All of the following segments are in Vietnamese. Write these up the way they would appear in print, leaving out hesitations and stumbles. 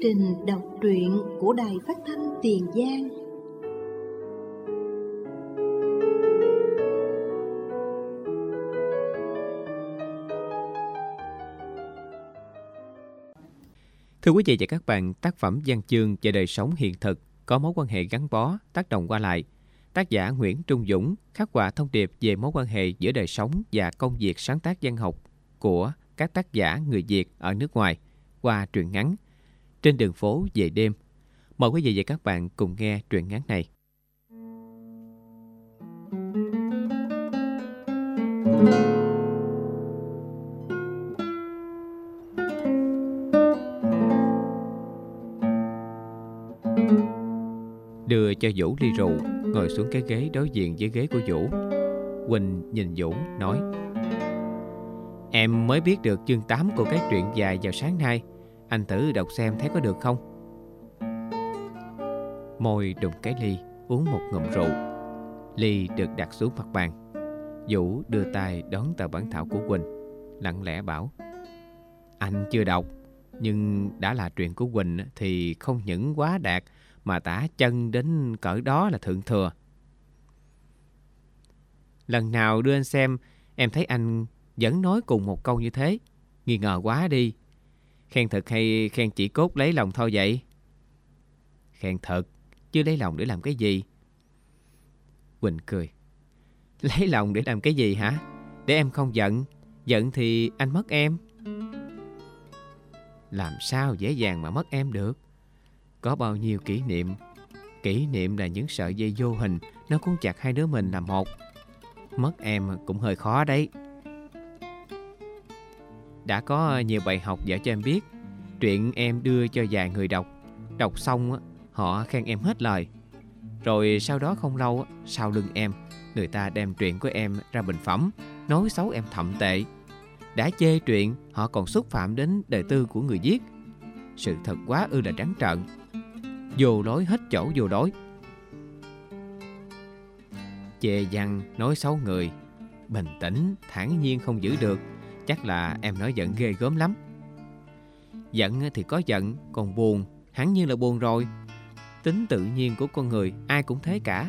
trình đọc truyện của Đài Phát thanh Tiền Giang. Thưa quý vị và các bạn, tác phẩm văn chương về đời sống hiện thực có mối quan hệ gắn bó, tác động qua lại. Tác giả Nguyễn Trung Dũng khắc họa thông điệp về mối quan hệ giữa đời sống và công việc sáng tác văn học của các tác giả người Việt ở nước ngoài qua truyện ngắn Trên đường phố về đêm. Mời quý vị và các bạn cùng nghe truyện ngắn này. Đưa cho Vũ ly rượu, ngồi xuống cái ghế đối diện với ghế của Vũ. Quỳnh nhìn Vũ nói: Em mới biết được chương 8 của cái truyện dài vào sáng nay. Anh thử đọc xem thấy có được không? Môi đụng cái ly, uống một ngụm rượu. Ly được đặt xuống mặt bàn. Vũ đưa tay đón tờ bản thảo của Quỳnh, lặng lẽ bảo: Anh chưa đọc, nhưng đã là truyện của Quỳnh thì không những quá đạt mà tả chân đến cỡ đó là thượng thừa. Lần nào đưa anh xem, em thấy anh vẫn nói cùng một câu như thế. Nghi ngờ quá đi. Khen thật hay khen chỉ cốt lấy lòng thôi vậy? Khen thật, chứ lấy lòng để làm cái gì? Quỳnh cười: Lấy lòng để làm cái gì hả? Để em không giận. Giận thì anh mất em. Làm sao dễ dàng mà mất em được? Có bao nhiêu kỷ niệm. Kỷ niệm là những sợi dây vô hình, nó cuốn chặt hai đứa mình làm một. Mất em cũng hơi khó đấy. Đã có nhiều bài học dạy cho em biết. Truyện em đưa cho vài người đọc. Đọc xong họ khen em hết lời. Rồi sau đó không lâu, sau lưng em, người ta đem truyện của em ra bình phẩm, nói xấu em thậm tệ. Đã chê truyện, họ còn xúc phạm đến đời tư của người viết. Sự thật quá ư là trắng trợn. Vô lối hết chỗ vô lối. Chê văn nói xấu người, bình tĩnh, thản nhiên không giữ được. Chắc là em nói giận ghê gớm lắm. Giận thì có giận, còn buồn hẳn nhiên là buồn rồi. Tính tự nhiên của con người ai cũng thế cả.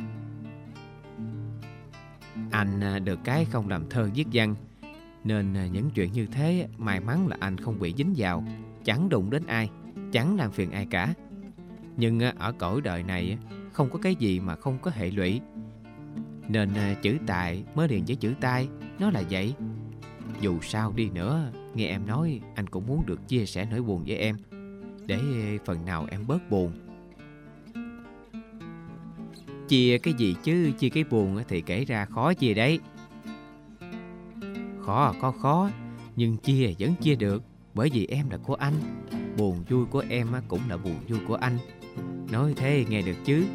Anh được cái không làm thơ viết văn, nên những chuyện như thế may mắn là anh không bị dính vào. Chẳng đụng đến ai, chẳng làm phiền ai cả. Nhưng ở cõi đời này không có cái gì mà không có hệ lụy. Nên chữ tài mới liền với chữ tai, nó là vậy. Dù sao đi nữa, nghe em nói, anh cũng muốn được chia sẻ nỗi buồn với em, để phần nào em bớt buồn. Chia cái gì chứ, chia cái buồn thì kể ra khó chia đấy. Khó có khó, nhưng chia vẫn chia được. Bởi vì em là của anh, buồn vui của em cũng là buồn vui của anh. Nói thế nghe được chứ?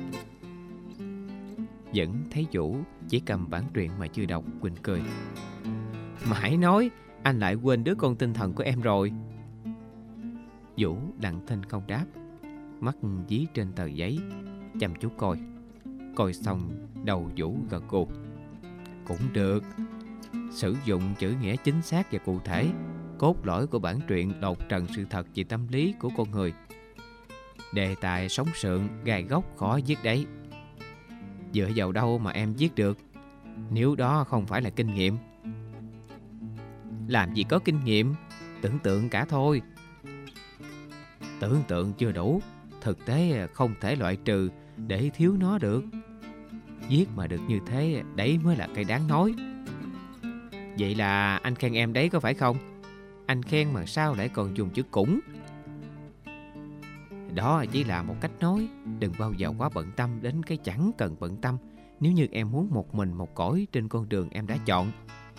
Vẫn thấy Vũ chỉ cầm bản truyện mà chưa đọc. Quỳnh cười: Mãi nói, anh lại quên đứa con tinh thần của em rồi. Vũ lặng thinh không đáp, mắt dí trên tờ giấy, chăm chú coi. Coi xong đầu Vũ gật gù: Cũng được. Sử dụng chữ nghĩa chính xác và cụ thể. Cốt lõi của bản truyện lột trần sự thật về tâm lý của con người. Đề tài sống sượng, gai góc khó viết đấy. Dựa vào đâu mà em viết được, nếu đó không phải là kinh nghiệm? Làm gì có kinh nghiệm, tưởng tượng cả thôi. Tưởng tượng chưa đủ, thực tế không thể loại trừ để thiếu nó được. Viết mà được như thế, đấy mới là cái đáng nói. Vậy là anh khen em đấy có phải không? Anh khen mà sao lại còn dùng chữ cũng? Đó chỉ là một cách nói. Đừng bao giờ quá bận tâm đến cái chẳng cần bận tâm, nếu như em muốn một mình một cõi trên con đường em đã chọn.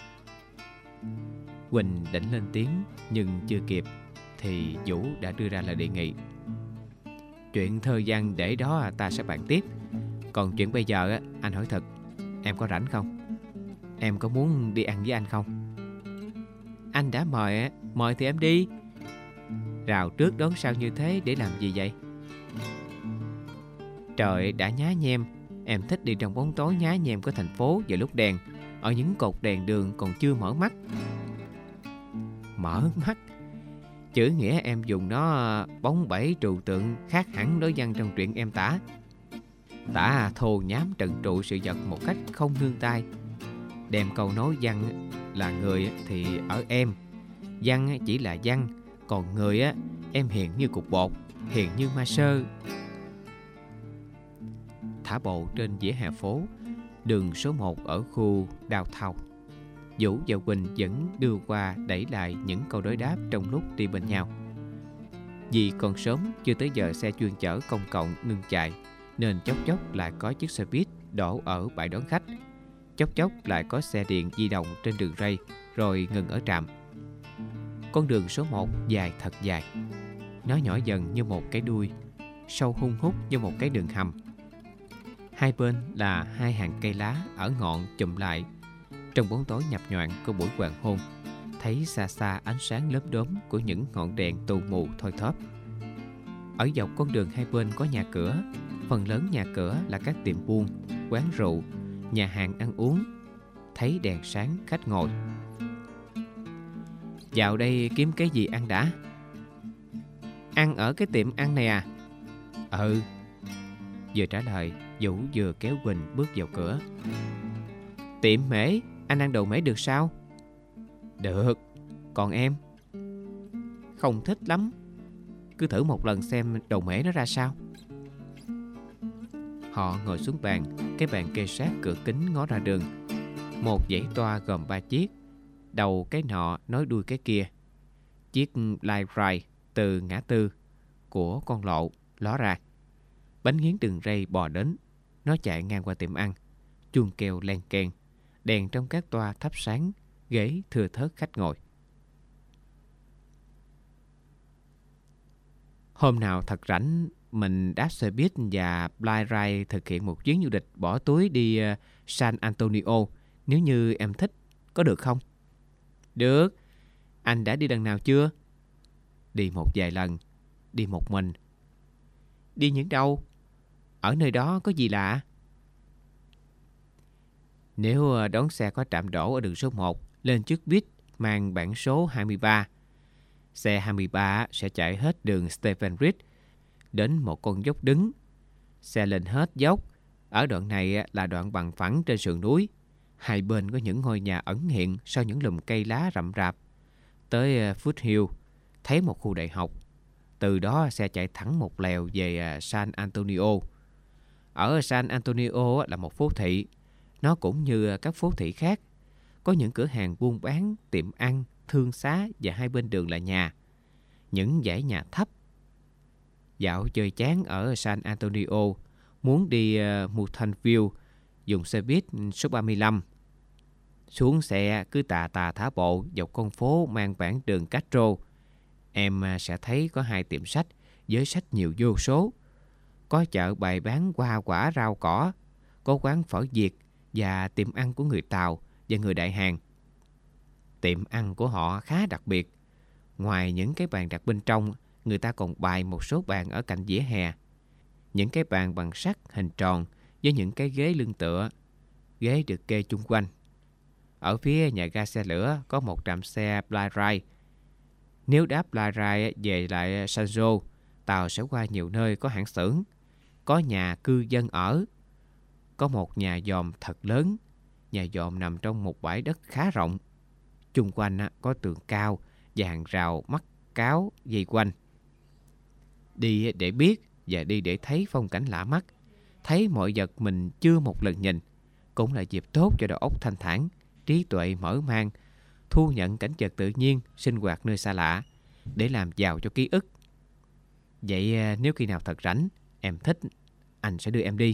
Quỳnh định lên tiếng, nhưng chưa kịp thì Vũ đã đưa ra lời đề nghị: Chuyện thơ văn để đó ta sẽ bàn tiếp. Còn chuyện bây giờ anh hỏi thật, em có rảnh không? Em có muốn đi ăn với anh không? Anh đã mời thì em đi. Rào trước đón sau như thế để làm gì vậy? Trời đã nhá nhem. Em thích đi trong bóng tối nhá nhem của thành phố vào lúc đèn, ở những cột đèn đường còn chưa mở mắt. Mở mắt? Chữ nghĩa em dùng nó bóng bẩy trừu tượng khác hẳn đối văn trong truyện em tả. Tả thô nhám trần trụ sự vật một cách không nương tay. Đem câu nói văn là người thì ở em, văn chỉ là văn, còn người em hiền như cục bột, hiền như ma sơ. Thả bộ trên vỉa hè phố, đường số 1 ở khu Downtown. Vũ và Quỳnh vẫn đưa qua đẩy lại những câu đối đáp trong lúc đi bên nhau. Vì còn sớm, chưa tới giờ xe chuyên chở công cộng ngưng chạy, nên chốc chốc lại có chiếc xe buýt đổ ở bãi đón khách. Chốc chốc lại có xe điện di động trên đường ray, rồi ngừng ở trạm. Con đường số 1 dài thật dài. Nó nhỏ dần như một cái đuôi, sâu hun hút như một cái đường hầm. Hai bên là hai hàng cây lá ở ngọn chụm lại. Trong bóng tối nhập nhoạng của buổi hoàng hôn, thấy xa xa ánh sáng lốm đốm của những ngọn đèn tù mù thoi thóp. Ở dọc con đường hai bên có nhà cửa. Phần lớn nhà cửa là các tiệm buôn, quán rượu, nhà hàng ăn uống. Thấy đèn sáng khách ngồi. Vào đây kiếm cái gì ăn đã? Ăn ở cái tiệm ăn này à? Ừ. Vừa trả lời, Vũ vừa kéo Quỳnh bước vào cửa. Tiệm mễ, anh ăn đồ mễ được sao? Được. Còn em? Không thích lắm. Cứ thử một lần xem đồ mễ nó ra sao. Họ ngồi xuống bàn. Cái bàn kê sát cửa kính ngó ra đường. Một dãy toa gồm 3 chiếc, đầu cái nọ nối đuôi cái kia. Chiếc light rail từ ngã tư của con lộ ló ra. Bánh nghiến đường ray bò đến. Nó chạy ngang qua tiệm ăn. Chuông kêu len keng. Đèn trong các toa thắp sáng. Ghế thưa thớt khách ngồi. Hôm nào thật rảnh, mình đáp xe buýt và Bly Ray thực hiện một chuyến du lịch bỏ túi đi San Antonio. Nếu như em thích, có được không? Được. Anh đã đi lần nào chưa? Đi một vài lần. Đi một mình. Đi những đâu? Ở nơi đó có gì lạ? Nếu đón xe có trạm đổ ở đường số 1, lên chiếc buýt mang bản số 23. Xe 23 sẽ chạy hết đường Stephen Ridge đến một con dốc đứng. Xe lên hết dốc. Ở đoạn này là đoạn bằng phẳng trên sườn núi. Hai bên có những ngôi nhà ẩn hiện sau những lùm cây lá rậm rạp. Tới Foothill, thấy một khu đại học. Từ đó xe chạy thẳng một lèo về San Antonio. Ở San Antonio là một phố thị. Nó cũng như các phố thị khác. Có những cửa hàng buôn bán, tiệm ăn, thương xá và hai bên đường là nhà. Những dãy nhà thấp. Dạo chơi chán ở San Antonio, muốn đi Mountain View, dùng xe buýt số 35. Xuống xe cứ tà tà thả bộ dọc con phố mang bản đường Castro. Em sẽ thấy có hai tiệm sách với sách nhiều vô số. Có chợ bày bán hoa quả rau cỏ. Có quán phở Việt và tiệm ăn của người Tàu và người Đại Hàn. Tiệm ăn của họ khá đặc biệt. Ngoài những cái bàn đặt bên trong, người ta còn bày một số bàn ở cạnh vỉa hè. Những cái bàn bằng sắt hình tròn với những cái ghế lưng tựa. Ghế được kê chung quanh. Ở phía nhà ga xe lửa có một trạm xe Bly Ray. Nếu đáp Bly Ray về lại San Jose, tàu sẽ qua nhiều nơi có hãng xưởng, có nhà cư dân ở. Có một nhà dòm thật lớn. Nhà dòm nằm trong một bãi đất khá rộng. Chung quanh có tường cao và hàng rào mắc cáo dây quanh. Đi để biết và đi để thấy phong cảnh lạ mắt. Thấy mọi vật mình chưa một lần nhìn. Cũng là dịp tốt cho đầu óc thanh thản, trí tuệ mở mang, thu nhận cảnh vật tự nhiên, sinh hoạt nơi xa lạ, để làm giàu cho ký ức. Vậy nếu khi nào thật rảnh, em thích, anh sẽ đưa em đi.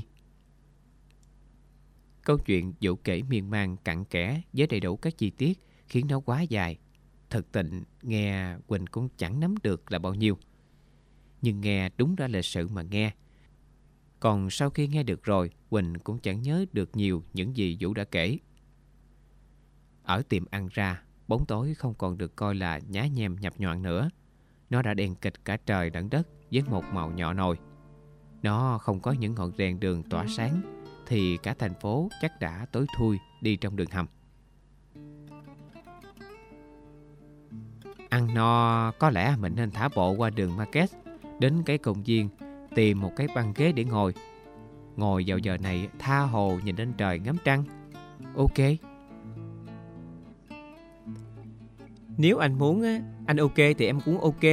Câu chuyện Vũ kể miên man cặn kẽ với đầy đủ các chi tiết khiến nó quá dài. Thực tình nghe Quỳnh cũng chẳng nắm được là bao nhiêu. Nhưng nghe đúng ra lịch sự mà nghe. Còn sau khi nghe được rồi, Quỳnh cũng chẳng nhớ được nhiều những gì Vũ đã kể. Ở tiệm ăn ra, bóng tối không còn được coi là nhá nhem nhập nhoạng nữa. Nó đã đen kịt cả trời lẫn đất với một màu nhỏ nồi. Nó không có những ngọn đèn đường tỏa sáng thì cả thành phố chắc đã tối thui đi trong đường hầm. Ăn no có lẽ mình nên thả bộ qua đường Market, đến cái công viên, tìm một cái băng ghế để ngồi. Ngồi vào giờ này tha hồ nhìn lên trời ngắm trăng. Ok. Nếu anh muốn á, anh ok thì em cũng ok.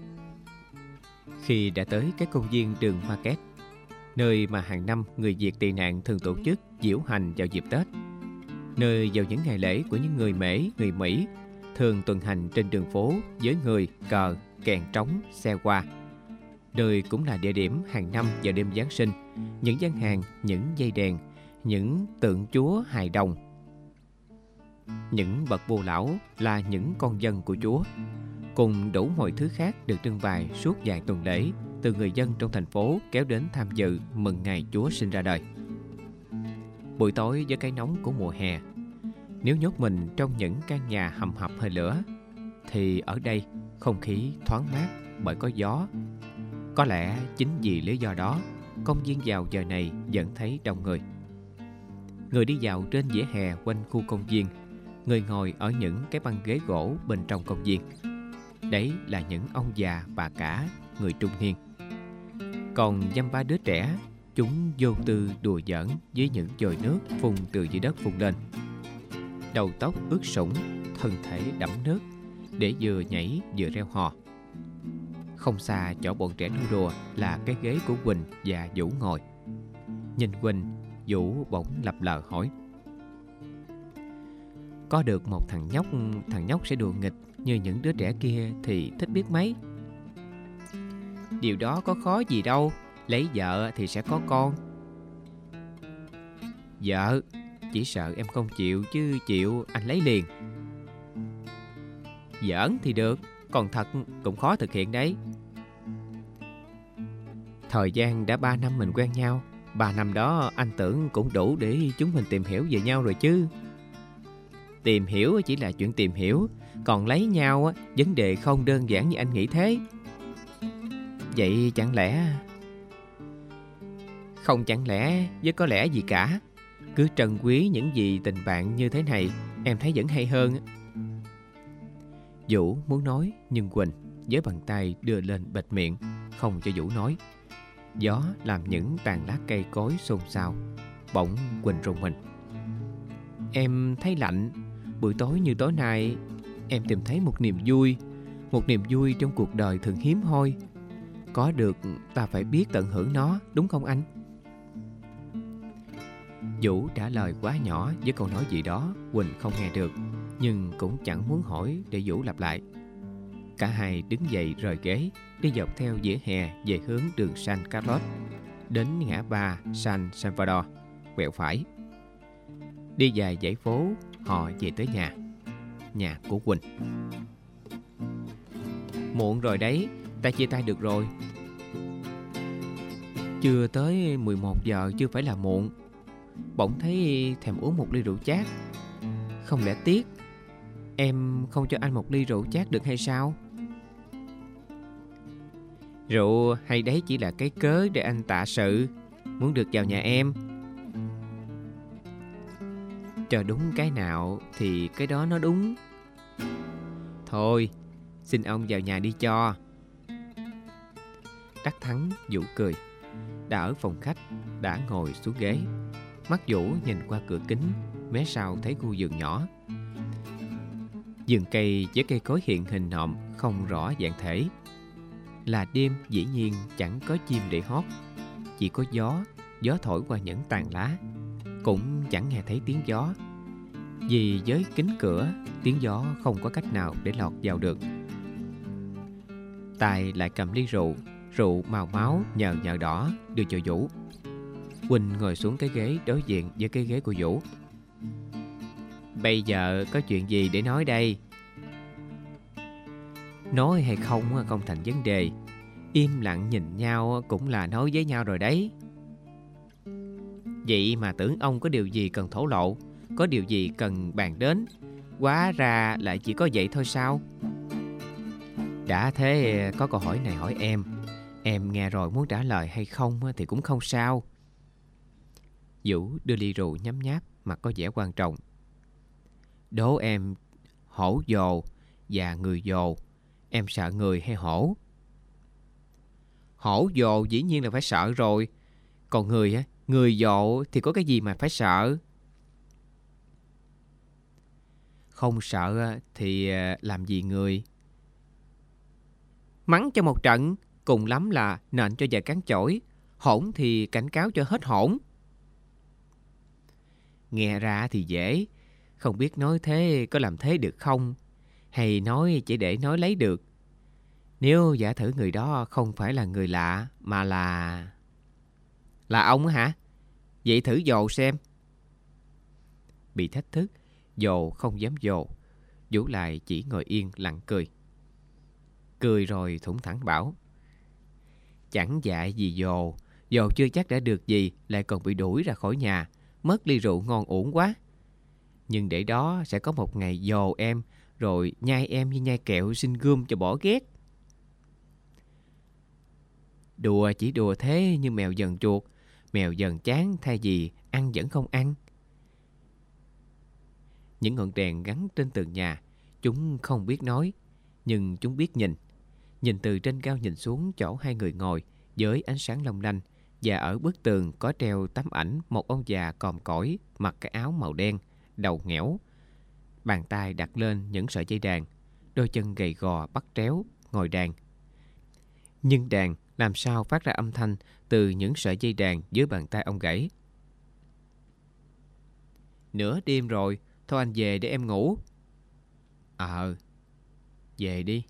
Khi đã tới cái công viên đường Market, nơi mà hàng năm người Việt tị nạn thường tổ chức diễu hành vào dịp Tết, nơi vào những ngày lễ của những người Mễ, người Mỹ thường tuần hành trên đường phố với người, cờ, kèn trống, xe hoa. Nơi cũng là địa điểm hàng năm vào đêm Giáng sinh, những gian hàng, những dây đèn, những tượng Chúa hài đồng. Những bậc bồ lão là những con dân của Chúa, cùng đủ mọi thứ khác được trưng bày suốt vài tuần lễ, từ người dân trong thành phố kéo đến tham dự mừng ngày Chúa sinh ra đời. Buổi tối với cái nóng của mùa hè, nếu nhốt mình trong những căn nhà hầm hập hơi lửa, thì ở đây không khí thoáng mát bởi có gió. Có lẽ chính vì lý do đó, công viên vào giờ này vẫn thấy đông người. Người đi dạo trên vỉa hè quanh khu công viên, người ngồi ở những cái băng ghế gỗ bên trong công viên. Đấy là những ông già, bà cả, người trung niên. Còn dăm ba đứa trẻ, chúng vô tư đùa giỡn với những dồi nước phun từ dưới đất phun lên. Đầu tóc ướt sũng, thân thể đẫm nước, để vừa nhảy vừa reo hò. Không xa chỗ bọn trẻ nô đùa là cái ghế của Quỳnh và Vũ ngồi. Nhìn Quỳnh, Vũ bỗng lập lờ hỏi: có được một thằng nhóc sẽ đùa nghịch như những đứa trẻ kia thì thích biết mấy. Điều đó có khó gì đâu, lấy vợ thì sẽ có con. Vợ, chỉ sợ em không chịu, chứ chịu anh lấy liền. Giỡn thì được, còn thật cũng khó thực hiện đấy. Thời gian đã 3 năm mình quen nhau, 3 năm đó anh tưởng cũng đủ để chúng mình tìm hiểu về nhau rồi chứ. Tìm hiểu chỉ là chuyện tìm hiểu, còn lấy nhau vấn đề không đơn giản như anh nghĩ thế. Vậy chẳng lẽ... Không chẳng lẽ với có lẽ gì cả. Cứ trân quý những gì tình bạn như thế này, em thấy vẫn hay hơn. Vũ muốn nói, nhưng Quỳnh với bàn tay đưa lên bịt miệng, không cho Vũ nói. Gió làm những tàn lá cây cối xôn xao. Bỗng Quỳnh rùng mình. Em thấy lạnh. Buổi tối như tối nay, em tìm thấy một niềm vui. Một niềm vui trong cuộc đời thường hiếm hoi. Có được ta phải biết tận hưởng nó, đúng không anh? Vũ trả lời quá nhỏ với câu nói gì đó Quỳnh không nghe được, nhưng cũng chẳng muốn hỏi để Vũ lặp lại. Cả hai đứng dậy rời ghế, đi dọc theo vỉa hè về hướng đường San Carlos, đến ngã ba San Salvador, quẹo phải. Đi vài dãy phố, họ về tới nhà của Quỳnh. Muộn rồi đấy, ta chia tay được rồi. Chưa tới 11 giờ chưa phải là muộn. Bỗng thấy thèm uống một ly rượu chát. Không lẽ tiếc em không cho anh một ly rượu chát được hay sao? Rượu hay đấy chỉ là cái cớ để anh tạ sự, muốn được vào nhà em. Cho đúng cái nào thì cái đó nó đúng. Thôi, xin ông vào nhà đi cho. Đắc Thắng Vũ cười. Đã ở phòng khách, đã ngồi xuống ghế. Mắt Vũ nhìn qua cửa kính, mé sau thấy khu vườn nhỏ. Vườn cây với cây cối hiện hình nộm không rõ dạng thể. Là đêm dĩ nhiên chẳng có chim để hót, chỉ có gió thổi qua những tàn lá. Cũng chẳng nghe thấy tiếng gió, vì với kính cửa tiếng gió không có cách nào để lọt vào được. Tài lại cầm ly rượu màu máu nhờ đỏ đưa cho Vũ. Quỳnh ngồi xuống cái ghế đối diện với cái ghế của Vũ. Bây giờ có chuyện gì để nói đây? Nói hay không không thành vấn đề. Im lặng nhìn nhau cũng là nói với nhau rồi đấy. Vậy mà tưởng ông có điều gì cần thổ lộ, có điều gì cần bàn đến, hóa ra lại chỉ có vậy thôi sao? Đã thế có câu hỏi này hỏi em nghe rồi muốn trả lời hay không thì cũng không sao. Vũ đưa ly rượu nhấm nháp, mặt có vẻ quan trọng. Đố em hổ dồ, và người dồ. Em sợ người hay hổ? Hổ dồ dĩ nhiên là phải sợ rồi. Còn người á, người dồ thì có cái gì mà phải sợ? Không sợ thì làm gì người? Mắng cho một trận, cùng lắm là nện cho vài cán chổi. Hỗn thì cảnh cáo cho hết hỗn. Nghe ra thì dễ, không biết nói thế có làm thế được không? Hay nói chỉ để nói lấy được? Nếu giả thử người đó không phải là người lạ mà là ông á hả? Vậy thử dồ xem. Bị thách thức, dồ không dám dồ. Vũ lại chỉ ngồi yên lặng cười. Cười rồi thủng thẳng bảo: Chẳng dạy gì dồ. Dồ chưa chắc đã được gì, lại còn bị đuổi ra khỏi nhà. Mất ly rượu ngon uổng quá. Nhưng để đó sẽ có một ngày dồ em, rồi nhai em như nhai kẹo xin gươm cho bỏ ghét. Đùa chỉ đùa thế như mèo dần chuột. Mèo dần chán thay vì ăn vẫn không ăn. Những ngọn đèn gắn trên tường nhà, chúng không biết nói, nhưng chúng biết nhìn. Nhìn từ trên cao nhìn xuống chỗ hai người ngồi với ánh sáng long lanh. Và ở bức tường có treo tấm ảnh một ông già còm cõi, mặc cái áo màu đen, đầu ngẽo, bàn tay đặt lên những sợi dây đàn, đôi chân gầy gò bắt tréo ngồi đàn. Nhưng đàn làm sao phát ra âm thanh từ những sợi dây đàn dưới bàn tay ông gãy. Nửa đêm rồi, thôi anh về để em ngủ. Về đi.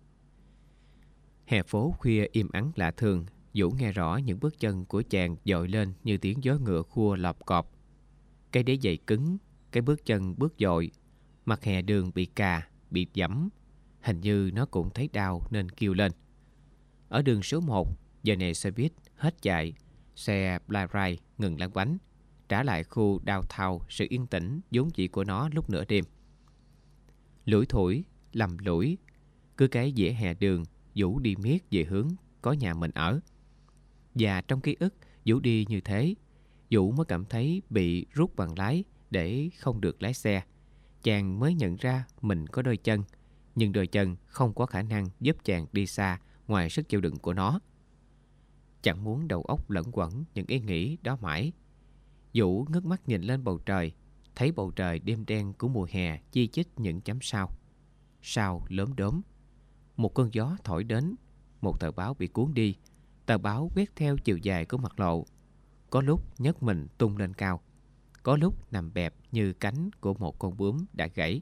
Hè phố khuya im ắng lạ thường. Vũ nghe rõ những bước chân của chàng dội lên như tiếng gió ngựa khua lọp cọp. Cái đế giày cứng, cái bước chân bước dội. Mặt hè đường bị cà, bị dẫm. Hình như nó cũng thấy đau nên kêu lên. Ở đường số 1, giờ này xe buýt hết chạy. Xe Blackray ngừng lăn bánh, trả lại khu downtown sự yên tĩnh vốn dĩ của nó lúc nửa đêm. Lủi thủi, lầm lũi, cứ cái vỉa hè đường, Vũ đi miết về hướng có nhà mình ở. Và trong ký ức Vũ đi như thế, Vũ mới cảm thấy bị rút bằng lái để không được lái xe. Chàng mới nhận ra mình có đôi chân, nhưng đôi chân không có khả năng giúp chàng đi xa ngoài sức chịu đựng của nó. Chẳng muốn đầu óc lẫn quẩn những ý nghĩ đó mãi. Vũ ngước mắt nhìn lên bầu trời, thấy bầu trời đêm đen của mùa hè chi chít những chấm sao. Sao lốm đốm. Một cơn gió thổi đến, một tờ báo bị cuốn đi. Tờ báo quét theo chiều dài của mặt lộ. Có lúc nhấc mình tung lên cao, có lúc nằm bẹp như cánh của một con bướm đã gãy.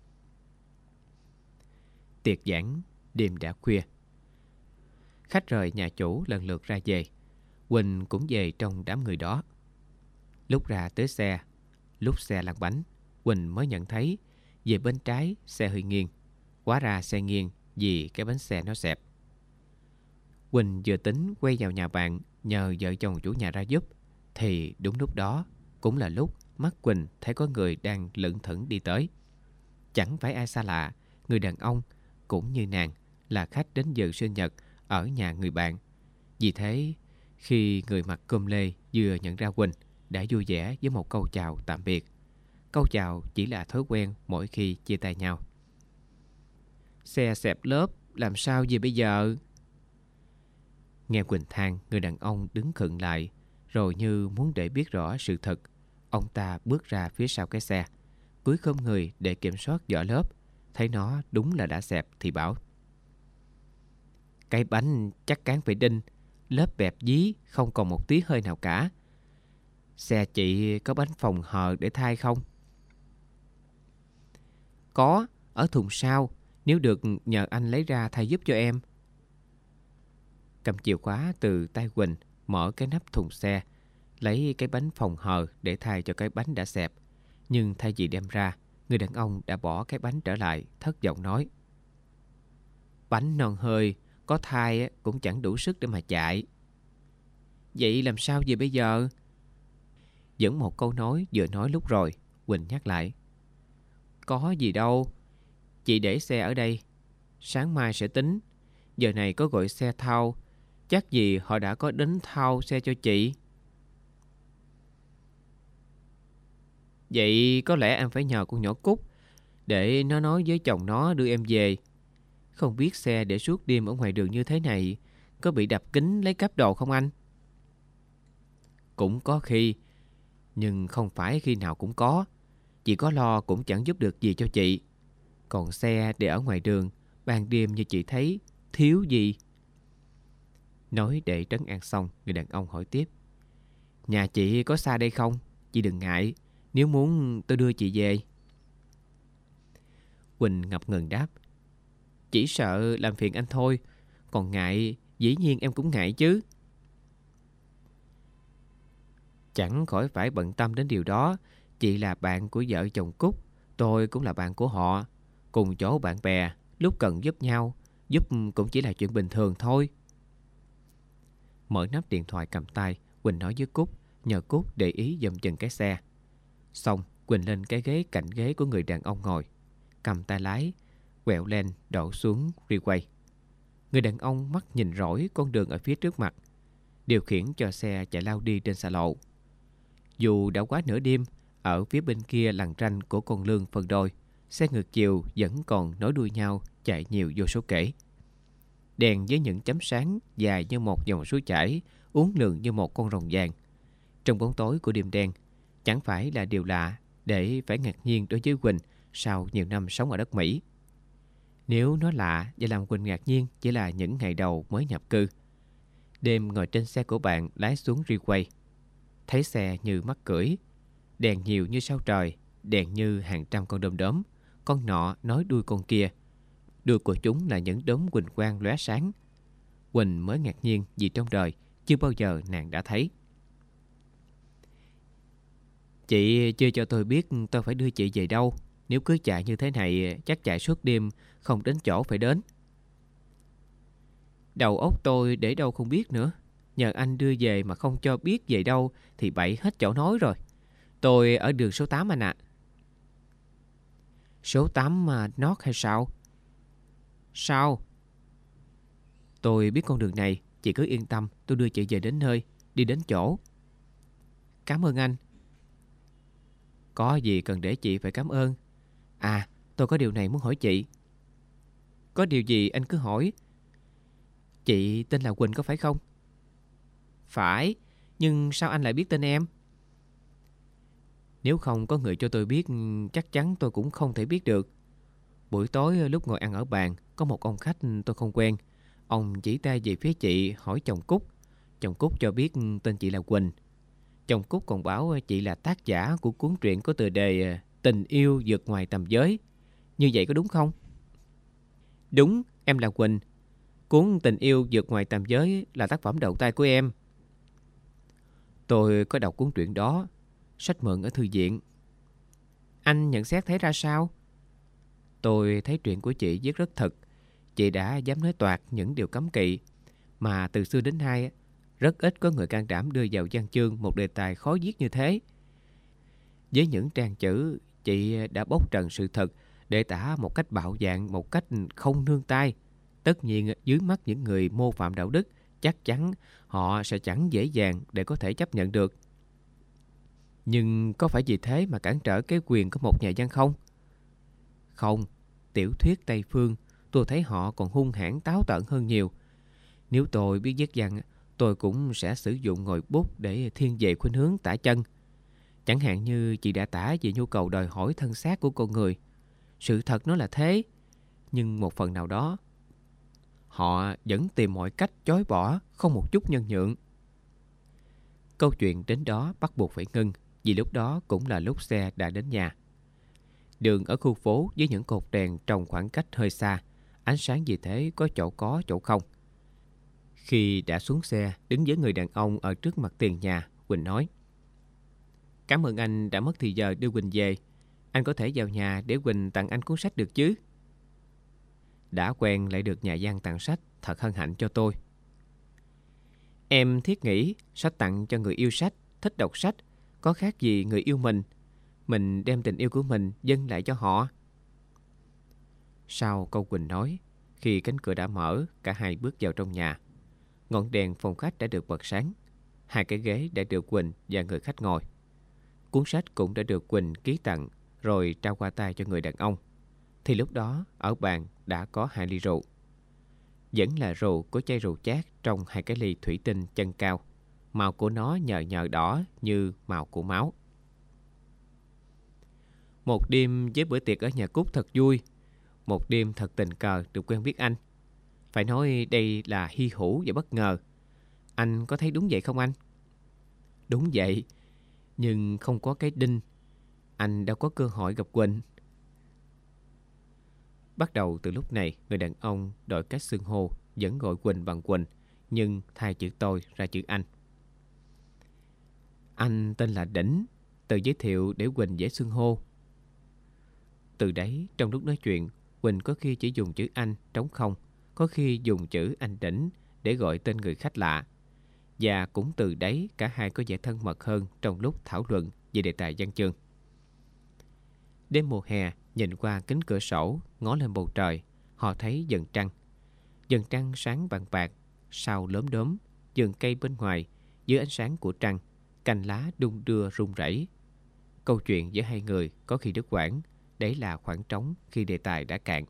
Tiệc giảng, đêm đã khuya. Khách rời nhà chủ lần lượt ra về. Quỳnh cũng về trong đám người đó. Lúc ra tới xe, lúc xe lăn bánh, Quỳnh mới nhận thấy về bên trái xe hơi nghiêng. Hóa ra xe nghiêng vì cái bánh xe nó xẹp. Quỳnh vừa tính quay vào nhà bạn nhờ vợ chồng chủ nhà ra giúp, thì đúng lúc đó cũng là lúc mắt Quỳnh thấy có người đang lững thững đi tới. Chẳng phải ai xa lạ, người đàn ông cũng như nàng là khách đến dự sinh nhật ở nhà người bạn. Vì thế, khi người mặc com lê vừa nhận ra Quỳnh, đã vui vẻ với một câu chào tạm biệt. Câu chào chỉ là thói quen mỗi khi chia tay nhau. Xe xẹp lớp, làm sao gì bây giờ? Nghe Quỳnh than, người đàn ông đứng khựng lại, rồi như muốn để biết rõ sự thật. Ông ta bước ra phía sau cái xe, cúi khom người để kiểm soát vỏ lớp. Thấy nó đúng là đã xẹp thì bảo: Cái bánh chắc cán phải đinh, lớp bẹp dí, không còn một tí hơi nào cả. Xe chị có bánh phòng hờ để thay không? Có, ở thùng sau, nếu được nhờ anh lấy ra thay giúp cho em. Cầm chìa khóa từ tay Quỳnh, mở cái nắp thùng xe, lấy cái bánh phòng hờ để thay cho cái bánh đã xẹp. Nhưng thay vì đem ra, người đàn ông đã bỏ cái bánh trở lại, thất vọng nói: Bánh non hơi, có thai cũng chẳng đủ sức để mà chạy. Vậy làm sao về bây giờ? Vẫn một câu nói vừa nói lúc rồi. Quỳnh nhắc lại: Có gì đâu, chị để xe ở đây, sáng mai sẽ tính. Giờ này có gọi xe thao, chắc gì họ đã có đến thao xe cho chị. Vậy có lẽ em phải nhờ con nhỏ Cúc. để nó nói với chồng nó đưa em về. Không biết xe để suốt đêm ở ngoài đường như thế này có bị đập kính lấy cắp đồ không anh? Cũng có khi, nhưng không phải khi nào cũng có. Chị có lo cũng chẳng giúp được gì cho chị. Còn xe để ở ngoài đường ban đêm như chị thấy thiếu gì? Nói để trấn an xong, người đàn ông hỏi tiếp. Nhà chị có xa đây không? Chị đừng ngại, nếu muốn tôi đưa chị về. Quỳnh ngập ngừng đáp. Chỉ sợ làm phiền anh thôi. Còn ngại, dĩ nhiên em cũng ngại chứ. Chẳng khỏi phải bận tâm đến điều đó. Chị là bạn của vợ chồng Cúc, tôi cũng là bạn của họ. Cùng chỗ bạn bè, lúc cần giúp nhau, giúp cũng chỉ là chuyện bình thường thôi. Mở nắp điện thoại cầm tay, Quỳnh nói với Cúc, nhờ Cúc để ý dùm chừng cái xe. Xong, Quỳnh lên cái ghế cạnh ghế của người đàn ông ngồi, cầm tay lái, quẹo lên đổ xuống freeway. Người đàn ông mắt nhìn rỗi con đường ở phía trước mặt, điều khiển cho xe chạy lao đi trên xa lộ. Dù đã quá nửa đêm, ở phía bên kia lằn ranh của con lương phân đôi, xe ngược chiều vẫn còn nối đuôi nhau chạy nhiều vô số kể. Đèn với những chấm sáng dài như một dòng suối chảy, uốn lượn như một con rồng vàng. Trong bóng tối của đêm đen, chẳng phải là điều lạ để phải ngạc nhiên đối với Quỳnh sau nhiều năm sống ở đất Mỹ. Nếu nó lạ và làm Quỳnh ngạc nhiên chỉ là những ngày đầu mới nhập cư. Đêm ngồi trên xe của bạn lái xuống freeway, thấy xe như mắc cưỡi, đèn nhiều như sao trời, đèn như hàng trăm con đom đóm, con nọ nói đuôi con kia. Đuôi của chúng là những đốm huỳnh quang lóe sáng. Quỳnh mới ngạc nhiên vì trong đời chưa bao giờ nàng đã thấy. Chị chưa cho tôi biết tôi phải đưa chị về đâu. Nếu cứ chạy như thế này chắc chạy suốt đêm không đến chỗ phải đến. Đầu óc tôi để đâu không biết nữa. Nhờ anh đưa về mà không cho biết về đâu thì bậy hết chỗ nói rồi. Tôi ở đường số 8 anh ạ. Số 8 mà North hay sao? Sao? Tôi biết con đường này, chị cứ yên tâm, tôi đưa chị về đến nơi, đi đến chỗ. Cảm ơn anh. Có gì cần để chị phải cảm ơn. À, tôi có điều này muốn hỏi chị. Có điều gì anh cứ hỏi. Chị tên là Quỳnh có phải không? Phải, nhưng sao anh lại biết tên em? Nếu không có người cho tôi biết, chắc chắn tôi cũng không thể biết được. Buổi tối lúc ngồi ăn ở bàn, có một ông khách tôi không quen. Ông chỉ tay về phía chị hỏi chồng Cúc. Chồng Cúc cho biết tên chị là Quỳnh. Chồng Cúc còn bảo chị là tác giả của cuốn truyện có tựa đề Tình yêu vượt ngoài tầm giới. Như vậy có đúng không? Đúng, em là Quỳnh. Cuốn Tình yêu vượt ngoài tầm giới là tác phẩm đầu tay của em. Tôi có đọc cuốn truyện đó, sách mượn ở thư viện. Anh nhận xét thấy ra sao? Tôi thấy truyện của chị viết rất thật. Chị đã dám nói toạc những điều cấm kỵ mà từ xưa đến nay rất ít có người can đảm đưa vào văn chương một đề tài khó viết như thế. Với những trang chữ, chị đã bóc trần sự thật để tả một cách bạo dạn, một cách không nương tay. Tất nhiên dưới mắt những người mô phạm đạo đức, chắc chắn họ sẽ chẳng dễ dàng để có thể chấp nhận được. Nhưng có phải vì thế mà cản trở cái quyền của một nhà văn không? Không, tiểu thuyết Tây Phương, tôi thấy họ còn hung hãn táo tợn hơn nhiều. Nếu tôi biết viết văn, tôi cũng sẽ sử dụng ngòi bút để thiên về khuynh hướng tả chân. Chẳng hạn như chị đã tả về nhu cầu đòi hỏi thân xác của con người. Sự thật nó là thế, nhưng một phần nào đó, họ vẫn tìm mọi cách chối bỏ, không một chút nhân nhượng. Câu chuyện đến đó bắt buộc phải ngưng, vì lúc đó cũng là lúc xe đã đến nhà. Đường ở khu phố với những cột đèn trong khoảng cách hơi xa, ánh sáng vì thế có chỗ không. Khi đã xuống xe, đứng với người đàn ông ở trước mặt tiền nhà, Quỳnh nói: Cảm ơn anh đã mất thì giờ đưa Quỳnh về. Anh có thể vào nhà để Quỳnh tặng anh cuốn sách được chứ? Đã quen lại được nhà văn tặng sách, thật hân hạnh cho tôi. Em thiết nghĩ sách tặng cho người yêu sách, thích đọc sách, có khác gì người yêu mình. Mình đem tình yêu của mình dâng lại cho họ. Sau câu Quỳnh nói, khi cánh cửa đã mở, cả hai bước vào trong nhà. Ngọn đèn phòng khách đã được bật sáng. Hai cái ghế đã được Quỳnh và người khách ngồi. Cuốn sách cũng đã được Quỳnh ký tặng rồi trao qua tay cho người đàn ông. thì lúc đó ở bàn đã có 2 ly rượu. Vẫn là rượu của chai rượu chát trong 2 cái ly thủy tinh chân cao. Màu của nó nhờ nhờ đỏ như màu của máu. Một đêm với bữa tiệc ở nhà Cúc thật vui. Một đêm thật tình cờ được quen biết anh. Phải nói đây là hy hữu và bất ngờ. Anh có thấy đúng vậy không anh? Đúng vậy, nhưng không có cái đinh. Anh đâu có cơ hội gặp Quỳnh. Bắt đầu từ lúc này, người đàn ông đổi cách xưng hô, vẫn gọi Quỳnh bằng Quỳnh, nhưng thay chữ tôi ra chữ anh. Anh tên là Đỉnh, tự giới thiệu để Quỳnh dễ xưng hô. Từ đấy, trong lúc nói chuyện, Quỳnh có khi chỉ dùng chữ anh trống không, có khi dùng chữ anh Đỉnh để gọi tên người khách lạ. Và cũng từ đấy cả hai có vẻ thân mật hơn trong lúc thảo luận về đề tài văn chương. Đêm mùa hè, nhìn qua kính cửa sổ, ngó lên bầu trời, họ thấy dần trăng. Dần trăng sáng vàng bạc, sao lốm đốm, vườn cây bên ngoài, dưới ánh sáng của trăng, cành lá đung đưa rung rẩy. Câu chuyện giữa hai người có khi đứt quãng, đấy là khoảng trống khi đề tài đã cạn.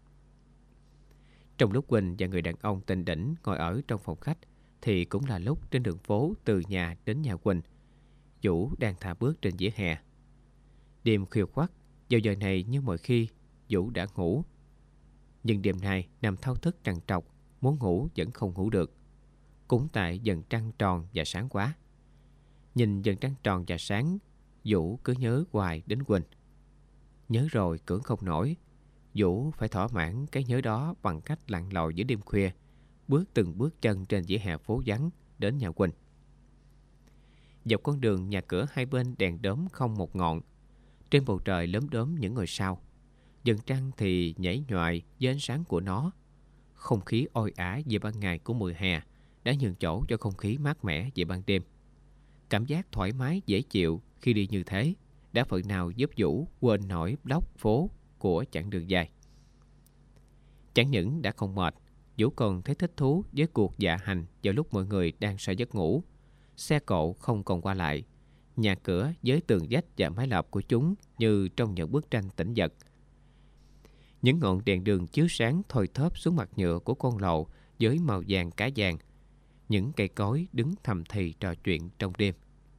Trong lúc Quỳnh và người đàn ông tên Đỉnh ngồi ở trong phòng khách, thì cũng là lúc trên đường phố từ nhà đến nhà Quỳnh, Vũ đang thả bước trên vỉa hè. Đêm khuya khoắt, vào giờ này như mọi khi, Vũ đã ngủ. Nhưng đêm nay nằm thao thức trằn trọc, muốn ngủ vẫn không ngủ được. Cũng tại dần trăng tròn và sáng quá. Nhìn dần trăng tròn và sáng, Vũ cứ nhớ hoài đến Quỳnh. Nhớ rồi cưỡng không nổi, Vũ phải thỏa mãn cái nhớ đó bằng cách lặn lội giữa đêm khuya, bước từng bước chân trên vỉa hè phố vắng đến nhà Quỳnh. Dọc con đường nhà cửa hai bên đèn đóm không một ngọn. Trên bầu trời lốm đốm những ngôi sao. Dần trăng thì nhảy nhoài với ánh sáng của nó. Không khí oi ả về ban ngày của mùa hè đã nhường chỗ cho không khí mát mẻ về ban đêm. Cảm giác thoải mái dễ chịu khi đi như thế đã phần nào giúp Vũ quên nổi blóc phố của chặng đường dài. Chẳng những đã không mệt, Vũ còn thấy thích thú với cuộc dạ hành vào lúc mọi người đang say giấc ngủ. Xe cộ không còn qua lại, nhà cửa với tường vách và mái lợp của chúng như trong những bức tranh tĩnh vật. Những ngọn đèn đường chiếu sáng thoi thóp xuống mặt nhựa của con lộ với màu vàng cá vàng. Những cây cối đứng thầm thì trò chuyện trong đêm.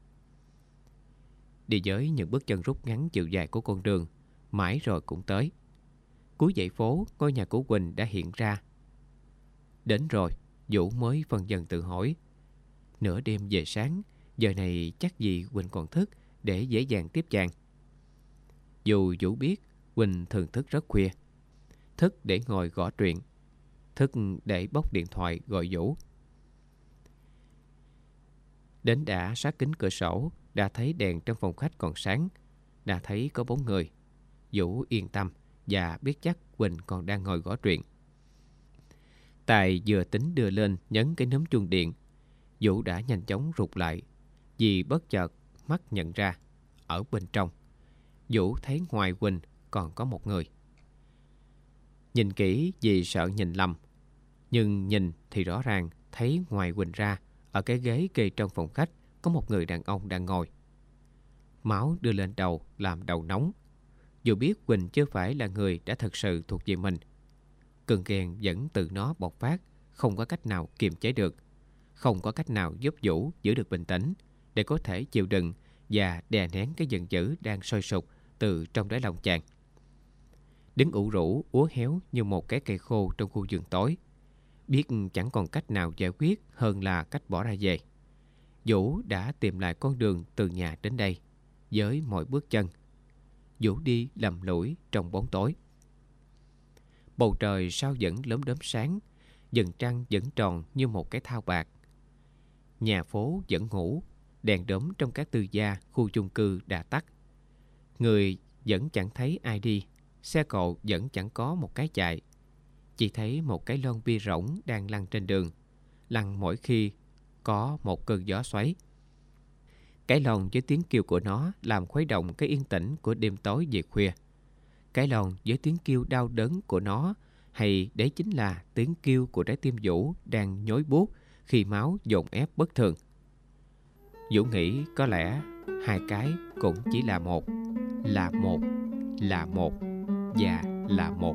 Đi với những bước chân rút ngắn chiều dài của con đường, mãi rồi cũng tới. Cuối dãy phố, ngôi nhà của Quỳnh đã hiện ra. Đến rồi, Vũ mới phần dần tự hỏi. Nửa đêm về sáng, giờ này chắc gì Quỳnh còn thức để dễ dàng tiếp chàng. Dù Vũ biết Quỳnh thường thức rất khuya. Thức để ngồi gõ truyện, thức để bóc điện thoại gọi Vũ. Đến đã sát kính cửa sổ, đã thấy đèn trong phòng khách còn sáng, đã thấy có bóng người. Vũ yên tâm và biết chắc Quỳnh còn đang ngồi gõ truyện. Tài vừa tính đưa lên nhấn cái núm chuông điện, Vũ đã nhanh chóng rụt lại, vì bất chợt mắt nhận ra ở bên trong Vũ thấy ngoài Quỳnh còn có một người. Nhìn kỹ vì sợ nhìn lầm, nhưng nhìn thì rõ ràng thấy ngoài Quỳnh ra, ở cái ghế kê trong phòng khách có một người đàn ông đang ngồi. Máu đưa lên đầu làm đầu nóng. Dù biết Quỳnh chưa phải là người đã thật sự thuộc về mình, cơn ghen vẫn từ nó bộc phát, không có cách nào kiềm chế được, không có cách nào giúp Vũ giữ được bình tĩnh để có thể chịu đựng và đè nén cái giận dữ đang sôi sục từ trong đáy lòng chàng. Đứng ủ rũ úa héo như một cái cây khô trong khu vườn tối, biết chẳng còn cách nào giải quyết hơn là cách bỏ ra về. Vũ đã tìm lại con đường từ nhà đến đây với mọi bước chân. Vũ đi lầm lũi trong bóng tối. Bầu trời sao vẫn lốm đốm sáng, dần trăng vẫn tròn như một cái thao bạc. Nhà phố vẫn ngủ, đèn đóm trong các tư gia khu chung cư đã tắt. Người vẫn chẳng thấy ai đi, xe cộ vẫn chẳng có một cái chạy. Chỉ thấy một cái lon bia rỗng đang lăn trên đường, lăn mỗi khi có một cơn gió xoáy. Cái lon với tiếng kêu của nó làm khuấy động cái yên tĩnh của đêm tối về khuya. Cái lon với tiếng kêu đau đớn của nó, hay đấy chính là tiếng kêu của trái tim Vũ đang nhói buốt khi máu dồn ép bất thường. Vũ nghĩ có lẽ hai cái cũng chỉ là một, là một, là một. và là một.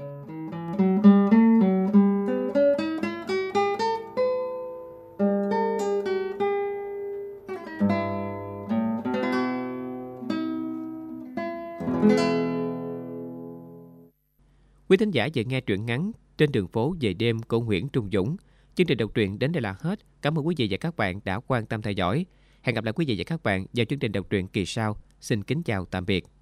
Quý thính giả vừa nghe truyện ngắn Trên đường phố về đêm của Nguyễn Trung Dũng. Chương trình đọc truyện đến đây là hết. Cảm ơn quý vị và các bạn đã quan tâm theo dõi. Hẹn gặp lại quý vị và các bạn vào chương trình đọc truyện kỳ sau. Xin kính chào tạm biệt.